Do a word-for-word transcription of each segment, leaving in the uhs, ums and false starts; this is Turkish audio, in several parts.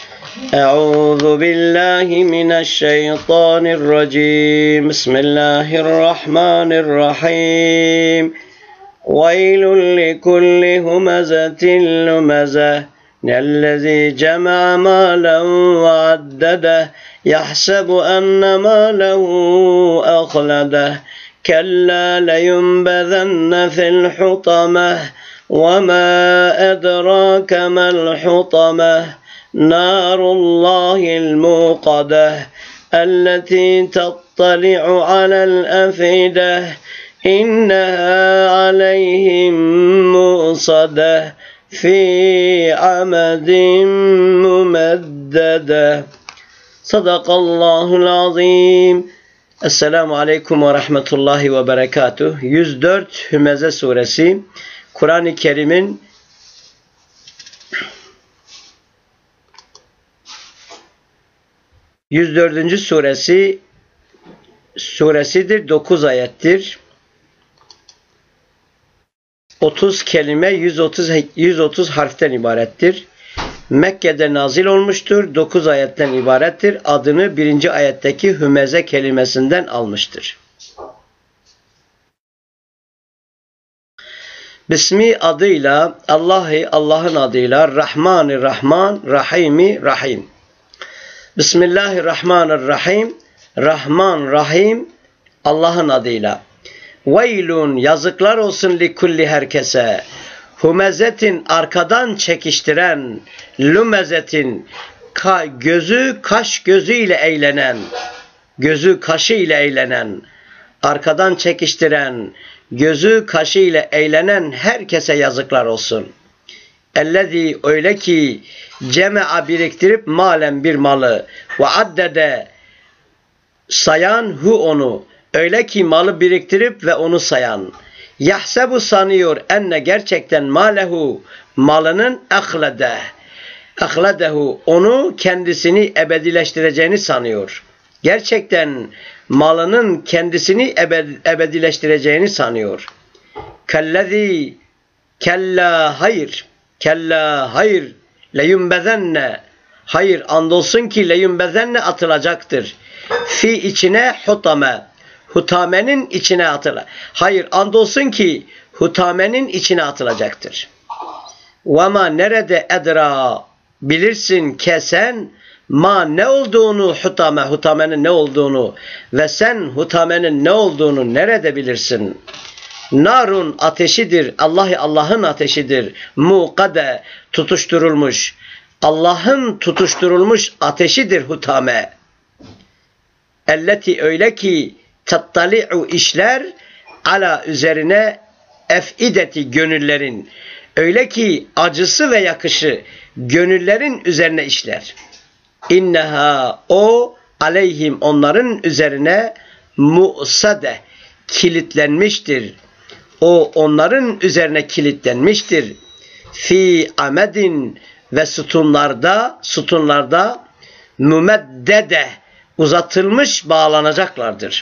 أعوذ بالله من الشيطان الرجيم بسم الله الرحمن الرحيم ويل لكل همزة لمزة الذي جمع مالا وعدده يحسب أن ماله أخلده كلا لينبذن في الحطمة وما أدراك ما الحطمة نار الله الموقدة التي تطلع على الأفئدة إنها عليهم مؤصدة في عمد ممددة صدق الله العظيم. Esselamu Aleyküm ve Rahmetullahi ve Berekatuhu. yüz dört Hümeze Suresi Kur'an-ı Kerim'in yüz dördüncü suresi suresidir. dokuz ayettir. otuz kelime yüz otuz yüz otuz harften ibarettir. Mekke'de nazil olmuştur. dokuz ayetten ibarettir. Adını birinci ayetteki hümeze kelimesinden almıştır. Bismi adıyla, Allah'ı Allah'ın adıyla, Rahman-ı Rahman, Rahim-i Rahim. Bismillahirrahmanirrahim. Rahman, Rahim, Allah'ın adıyla. Veylun, yazıklar olsun li kulli herkese. Humezetin, arkadan çekiştiren, lumezetin, ka, gözü kaş gözüyle eğlenen, gözü kaşı ile eğlenen, arkadan çekiştiren, gözü kaşı ile eğlenen herkese yazıklar olsun. Ellezî, öyle ki cema'a biriktirip malen bir malı ve addede sayan hu onu, öyle ki malı biriktirip ve onu sayan. Yahsebu, sanıyor, enne gerçekten malehu, malının ahlede ahledehu, onu kendisini ebedileştireceğini sanıyor. Gerçekten malının kendisini ebed, ebedileştireceğini sanıyor. Kellezî, kella, hayır, kella, hayır, leyumbezenne, hayır, andolsun ki leyumbezenne atılacaktır. Fi, içine, hutame, hutamenin içine atıla. Hayır, andolsun ki hutamenin içine atılacaktır. Vema, nerede edra, bilirsin kesen, ma, ne olduğunu, hutame, hutamenin ne olduğunu ve sen hutamenin ne olduğunu nerede bilirsin? Narun, ateşidir, Allah'ı Allah'ın ateşidir. Muqade, tutuşturulmuş. Allah'ın tutuşturulmuş ateşidir hutame. Elleti, öyle ki tattali'u, işler, ala, üzerine, ef'ideti, gönüllerin, öyle ki acısı ve yakışı gönüllerin üzerine işler. İnneha, o, aleyhim, onların üzerine, mu'sade, kilitlenmiştir. O onların üzerine kilitlenmiştir. Fi amedin, ve sütunlarda, sütunlarda, mümeddede, uzatılmış bağlanacaklardır.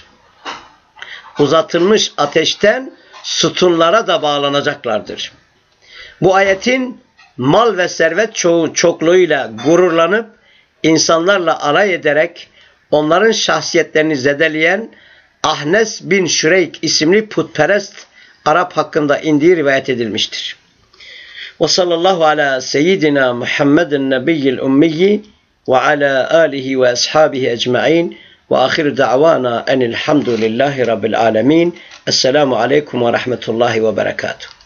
Uzatılmış ateşten sütunlara da bağlanacaklardır. Bu ayetin mal ve servet çoğu çokluğuyla gururlanıp insanlarla alay ederek onların şahsiyetlerini zedeleyen Ahnes bin Şüreyk isimli putperest Arap hakkında indiği rivayet edilmiştir. Ve sallallahu ala seyyidina Muhammedin nebiyyil ummiyyi ve ala alihi ve ashabihi ecma'in ve ahir da'vana enilhamdülillahi rabbil alemin. Esselamu aleyküm ve rahmetullahi ve berekatuhu.